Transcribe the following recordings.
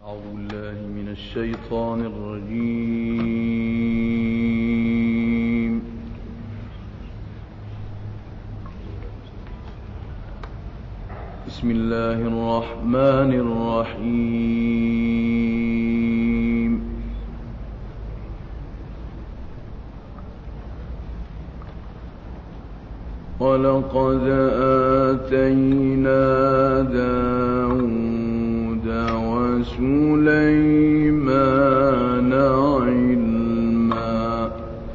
أعوذ بالله من الشيطان الرجيم. بسم الله الرحمن الرحيم. ولقد آتينا داود وسليمان علما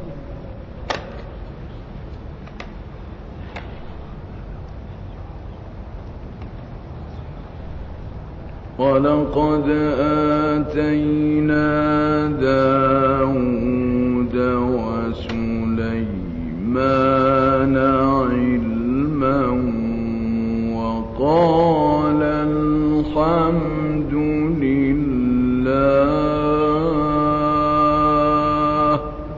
ولقد آتينا داود وسليمان علما وقال الحمد لله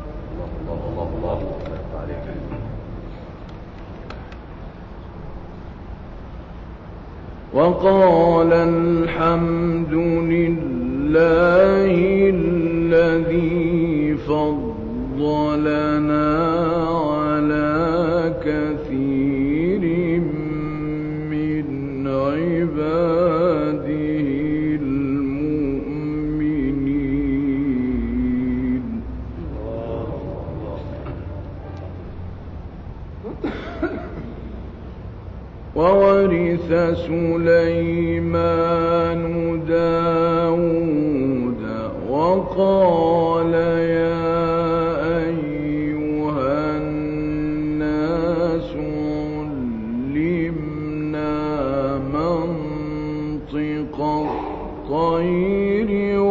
الذي فضلنا على كثير من عباده المؤمنين. وورث سليمان داود وقال يا أيها الناس علمنا منطق الطير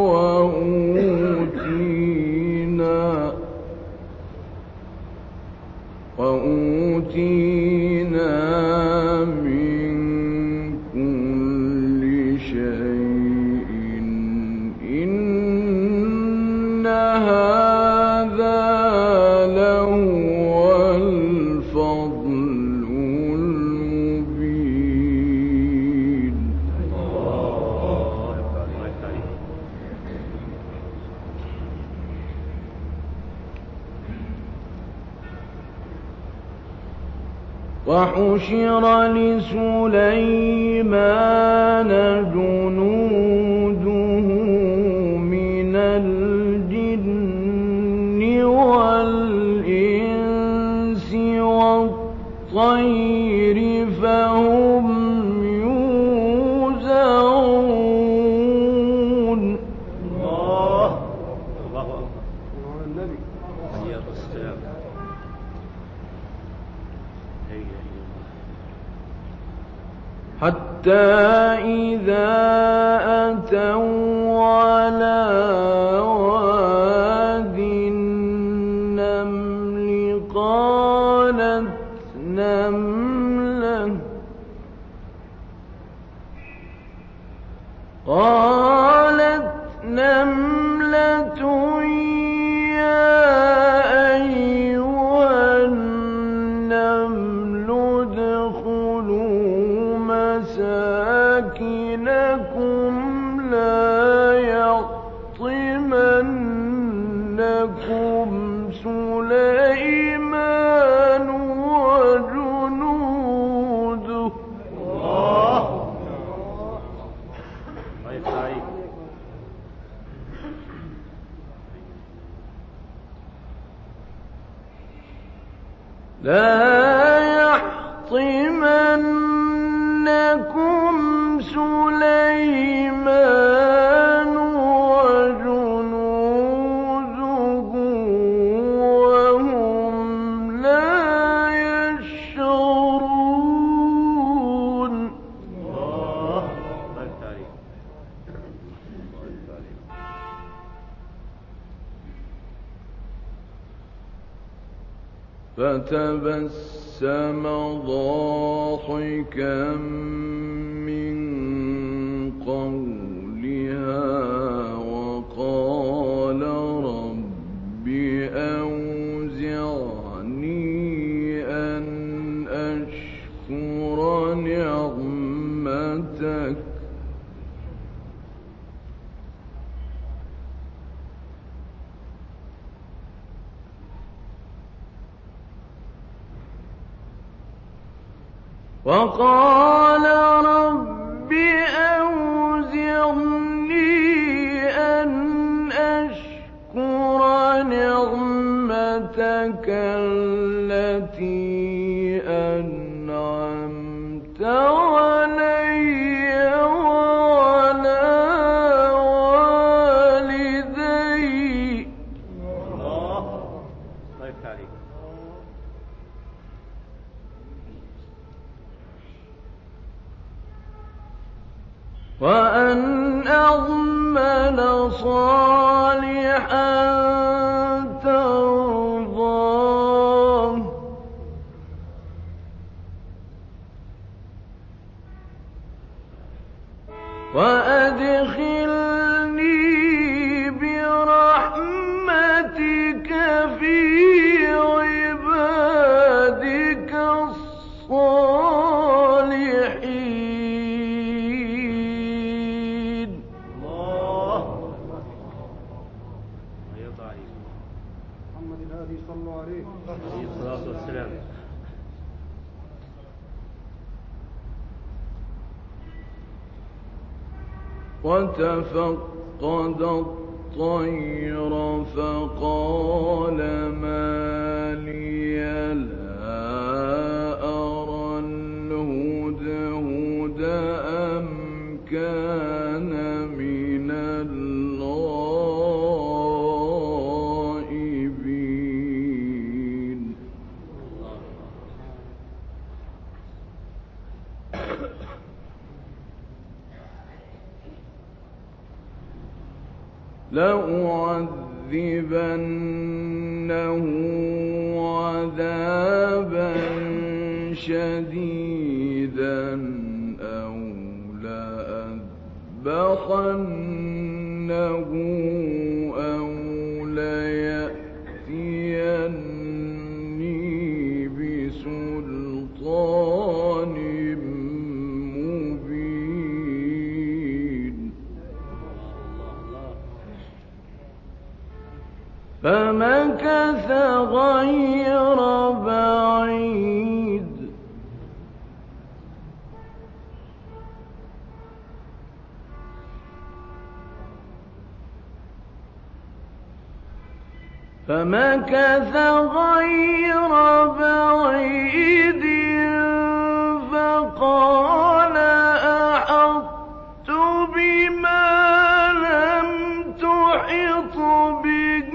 وأوتينا من كل شيء إن هذا لهو الفضل المبين. وحشر لسليمان جنوده من الجن والإنس والطير فهم يوزعون. الله النبي حتى إذا أتوا على واد النمل قالت نملة يا أيها النمل ادخلوا مساكنكم لا يحطمنكم سليمان وجنوده. لا يحطمنكم سليمان وجنوده وهم لا يشعرون. فتبسم ضاحكا من قولها وقال رب أوزعني أن أشكر نعمتك وقال رب أوزعني أن أشكر نعمتك التي أنعمت علي وعلى والدي. الله يفتح عليك. وأن أعمل صالحا ترضاه وأدخلني برحمتك في عبادك الصالحين. الله يرضى عليك. محمد الهادي صلوا عليه عليه الصلاة والسلام. وتفقد الطير فقال ما لي لا أرى الهدهد أم كان من الغائبين. لأعذبنه عذابا شديدا أو لأذبحنه أو ليأتيني بسلطان مبين. فمكث غير بعيد فقال أحطت بما لم تحط به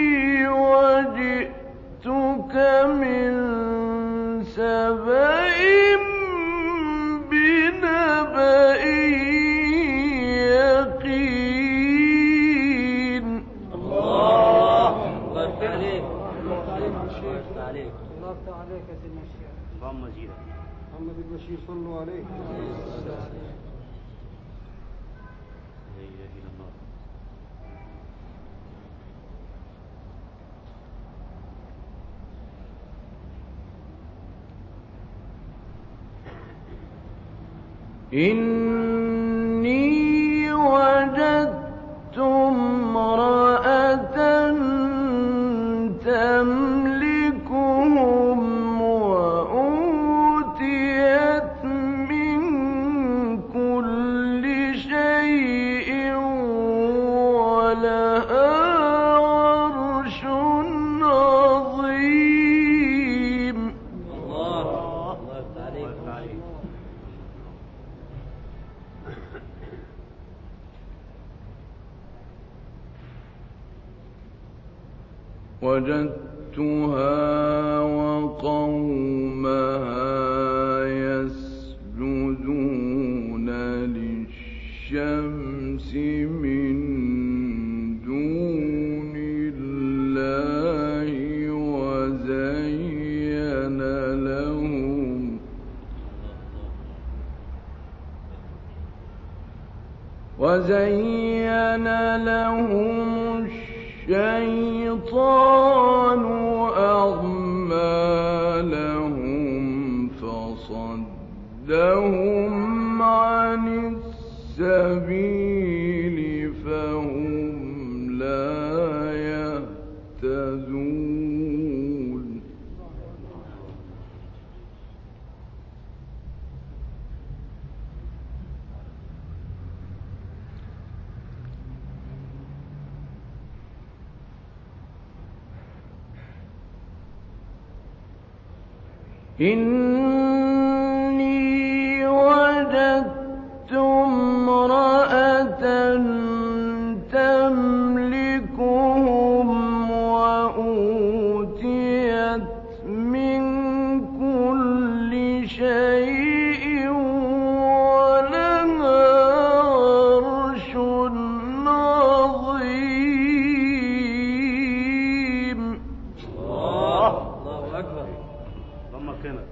وجئتك من سبأ بنبأ يقين. الله يفتح عليك. الله عليك يا شيخ. يفتح عليك. الله يفتح عليك يا سيدنا الشيخ. اللهم زيدك. محمد البشير صلوا عليه. لا إله إلا الله. إني وجدت امرأة تملكهم وأوتيت من كل شيء ولها عرش عظيم. الله يفتح عليك. وجدتها وقومها يسجدون للشمس من دون الله وزين لهم الشيطان أعمالهم فصدهم عن السبيل فهم لا يهتدون. 。 إني وجدت امرأة تملكهم وأوتيت من كل شيء ولها عرش عظيم. الله أكبر. اللهم كنا.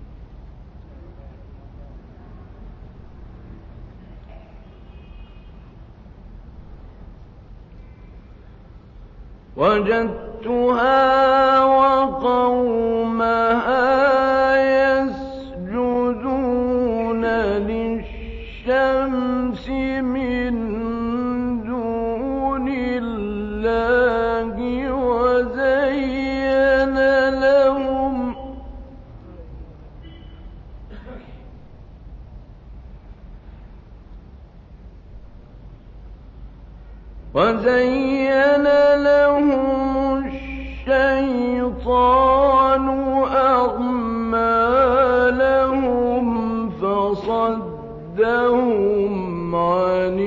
وجدتها وقومها يسجدون للشمس من دون الله وزين لهم الشيطان أعمالهم فصدهم عن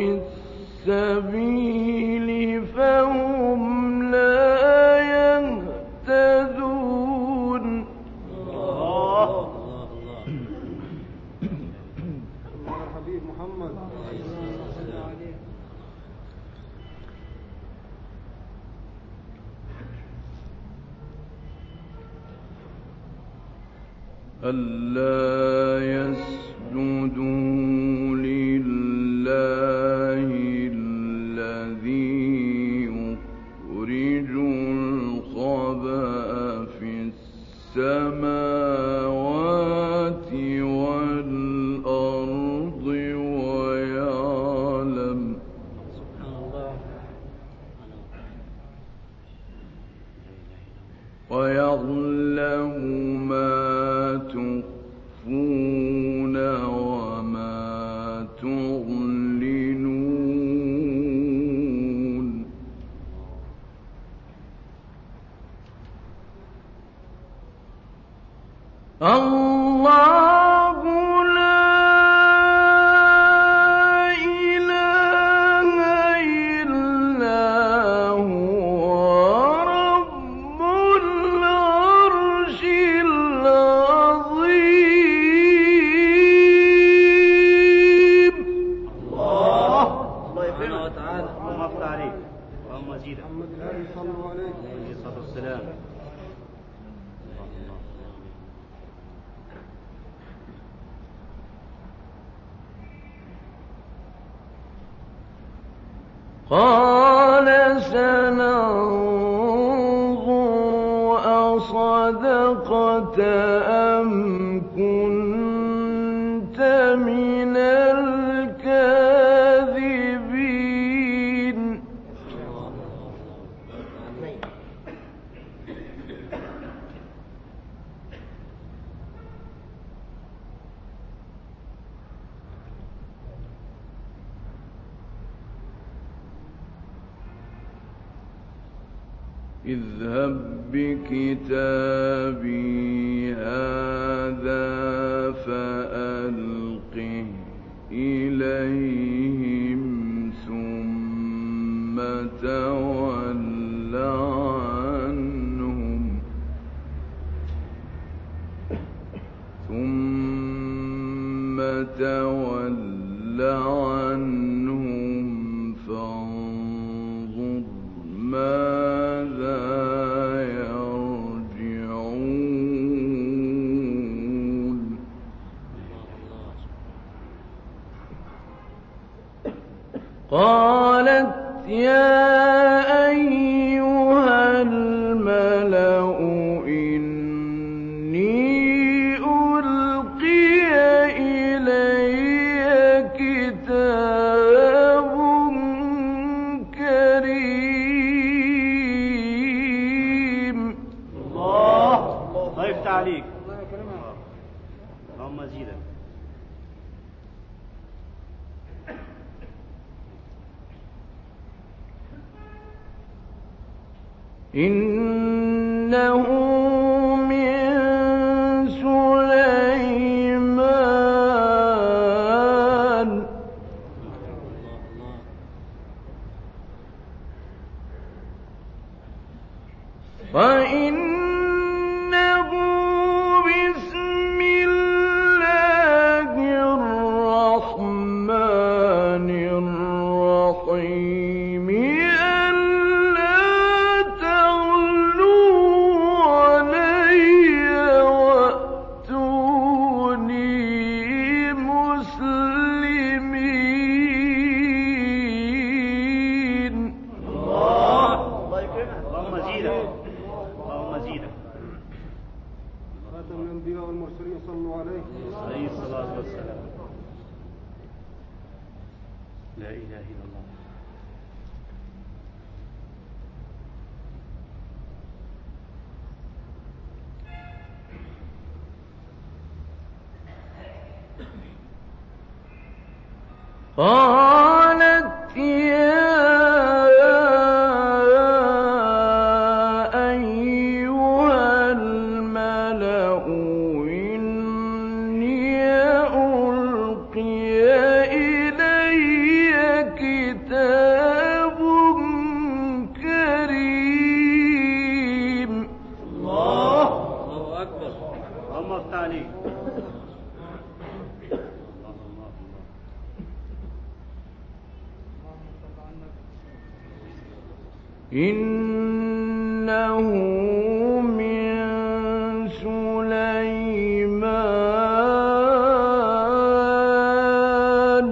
السبيل فهم لا يهتدون. الله الحبيب محمد ألا يسجدوا لله الذي يخرج الخبأ في السماوات والأرض ويعلم ما تخفون وما تعلنون. الله لا إله إلا هو رب العرش العظيم. الله سبحانه وتعالى. اللهم افتح عليك اللهم زيدك. محمد الهادي صلوا عليه. عليه الصلاة والسلام. قال سننظر أصدقت أم كنت من الكاذبين. اذهب بكتابي هذا فألقه إليهم ثم تول عنهم فانظر ماذا يرجعون. قالت يا أيها الملأ إني ألقي إلي كتاب كريم. الله يفتح عليك. الله يكرمك. اللهم زيدك. إنه من عليه عليه الصلاة والسلام. لا إله إلا الله. قالت يا أيها الملأ إني ألقي إلي كتاب كريم. الله أكبر. اللهم افتح عليك. إنه من سليمان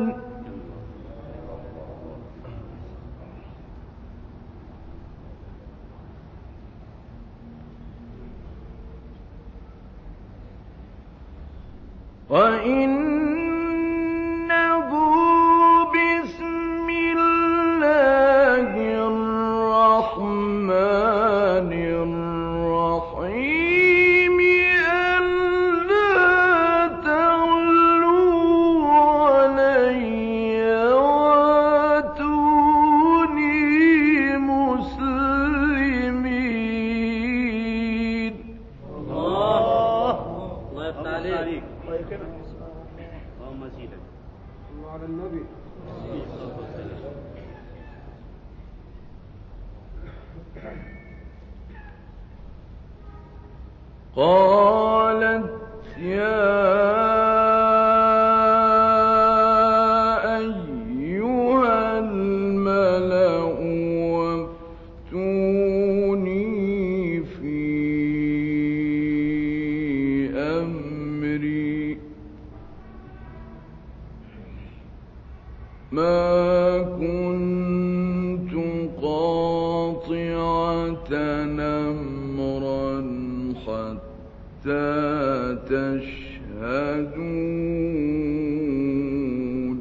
وإنه بسم الله الرحمن الرحيم ألا تعلوا علي وأتوني مسلمين. الله يفتح عليك. اللهم زيدك. صلوا على النبي. قالت يا أيها الملأ وافتوني في أمري ما كنت قاطعة أمرا حتى تشهدون.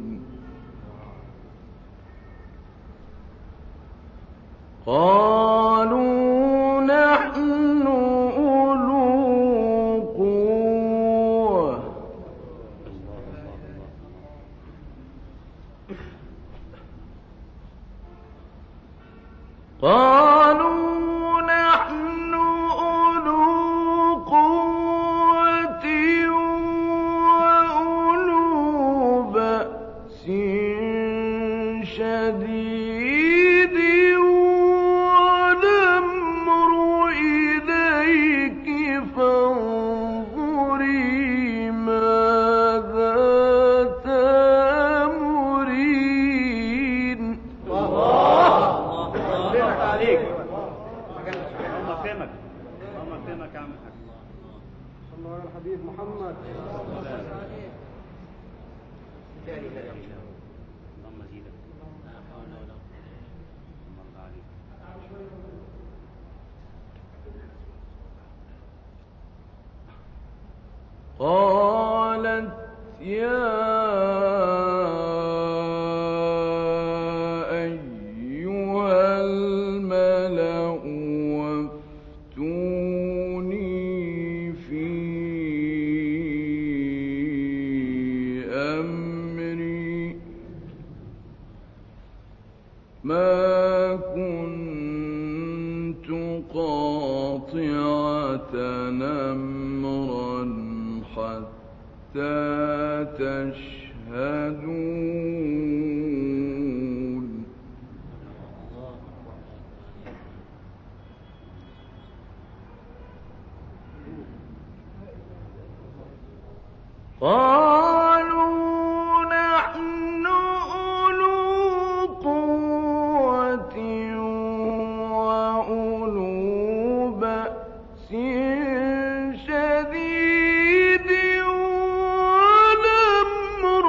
قالوا نحن أولو قوة قالوا نحن أولو قوة وأولو بأس شديد والأمر إليك فانظري ماذا تأمرين. اللهم اكرمك. اللهم اكرمك يا عم الحاج. صلوا على الحبيب محمد. اللهم زيدك. اللهم ارضى عليك. قالت يا أيها الملأ وافتوني في أمري ما كنت قاطعة أمرا حتى تشهدون. قالوا نحن أولو قوة وأولو بأس شديد والأمر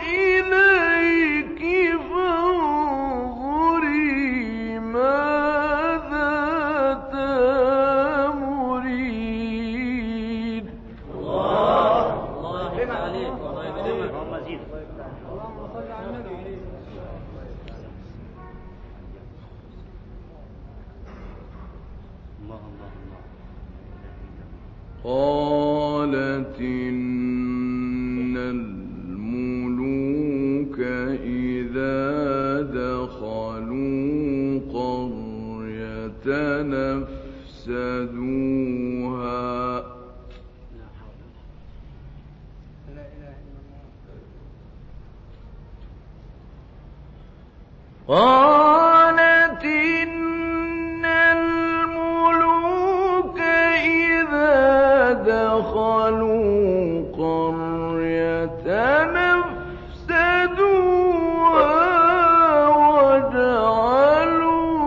إليك فانظري ماذا تأمرين. الله قالت إن الملوك إذا دخلوا قرية نفسدوها قالت إن الملوك إذا دخلوا قرية نفسدوها وجعلوا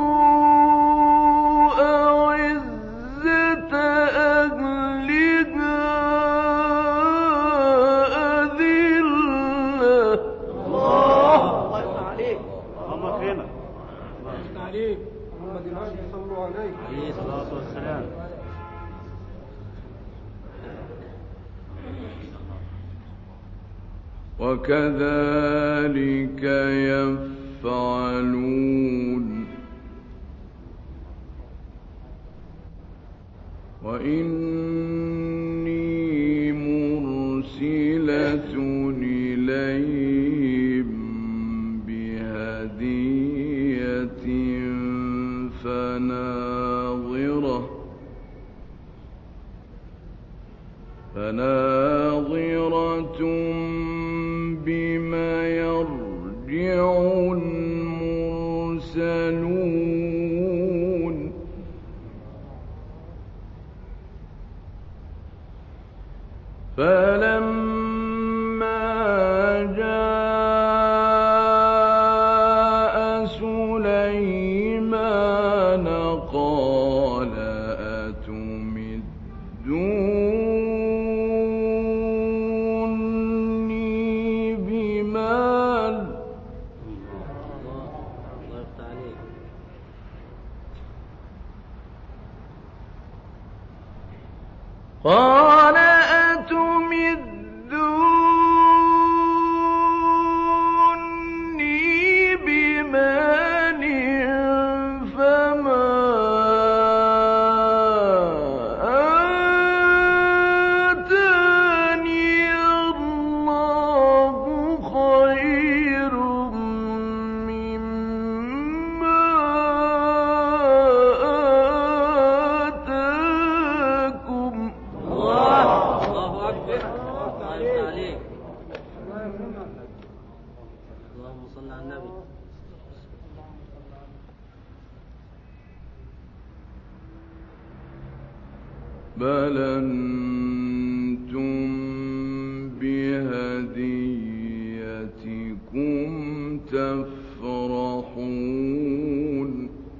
أعزة أهلها أذلة. الله يفتح عليك. اللهم اكرمك. عليك محمد الهاشم صلوا عليه عليه الصلاة والسلام. وكذلك يفعلون وإني مرسلة إليهم بهدية فناظرة بما يرجع المرسلون فلما جاء سليمان قال أتمدوني بمال قال أتمدوني بمال فما آتاني الله خير مما آتاكم. الله أكبر. عليك. اللهم صل على النبي. بل أنتم بهديتكم تفرحون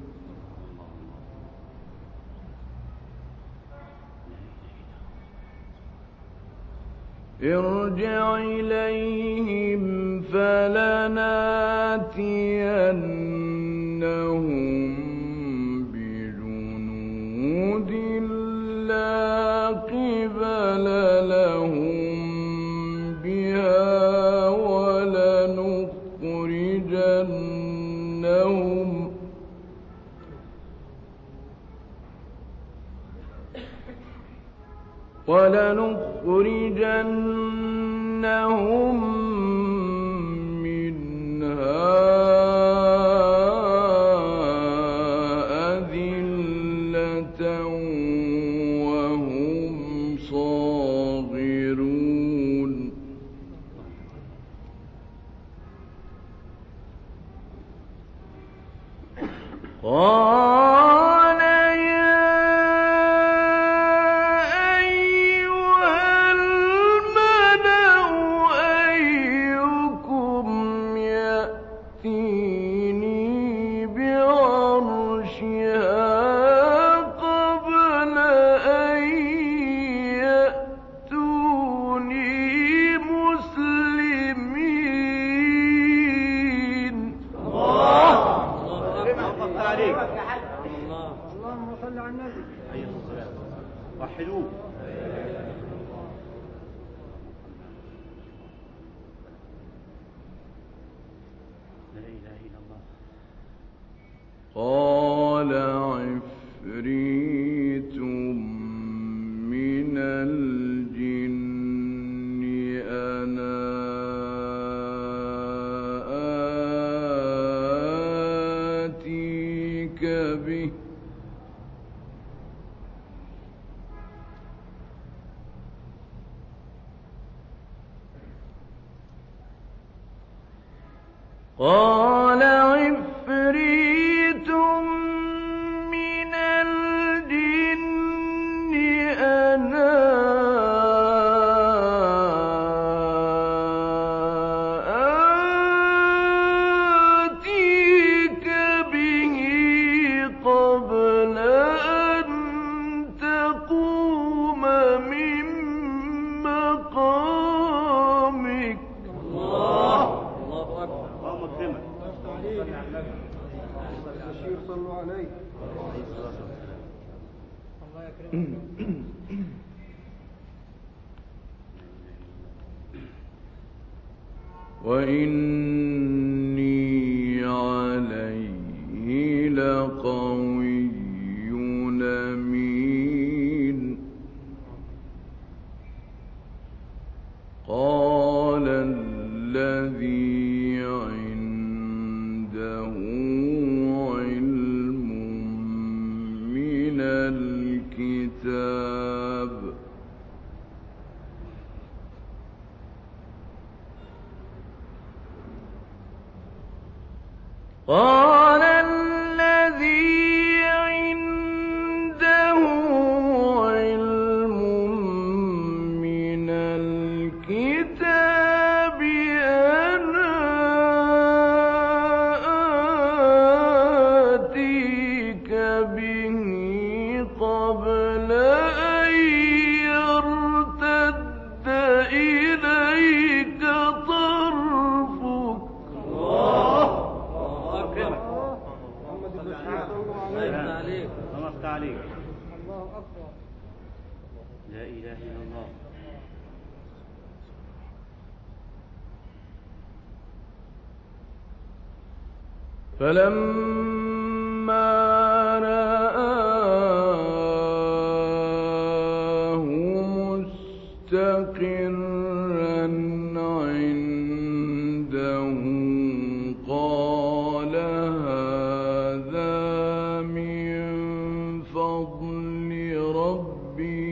ارجع إليهم فلناتينهم بجنود لا قبل لهم بها ولنخرجنهم منها أذلة وهم صاغرون قال يا أيها الملأ أيكم يأتيني بعرشها قبل أن يأتوني مسلمين. اللهم صل على النبي. وحدوه. قال عفريت من الجن أنا آتيك به قال عفريت من الجن أنا آتيك به قبل أن تقوم من مقامك. البشير صلوا عليه. الله يكرمك. وإني عليه لقوي أمين. قال الذي عنده علم من الكتاب قال الذي عنده علم من الكتاب أنا آتيك به قبل أن يرتد إليك طرفك. محمد البشير صلوا عليه. الله أكبر. لا إله إلا الله. فلما رآه مستقرا عنده قال هذا من فضل ربي.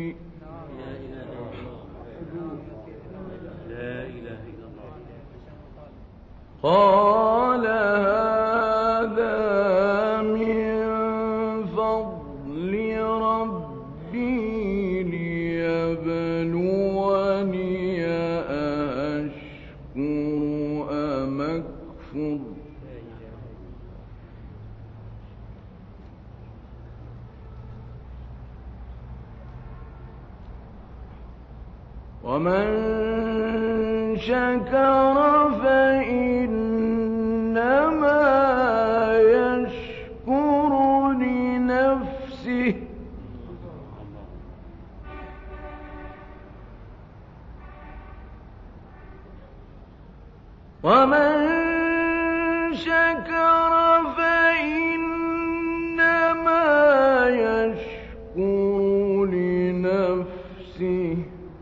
لا إله إلا الله. قال هذا من فضل ربي ليبلوني أأشكر أم أكفر. ومن شكر فإنما يشكر لنفسه ومن شكر فإنما يشكر لنفسه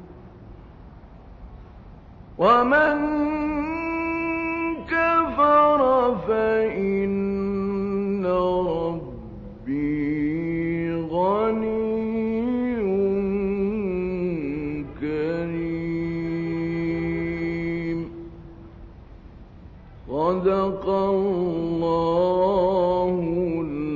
ومن كفر فإن ربي غني كريم. صدق الله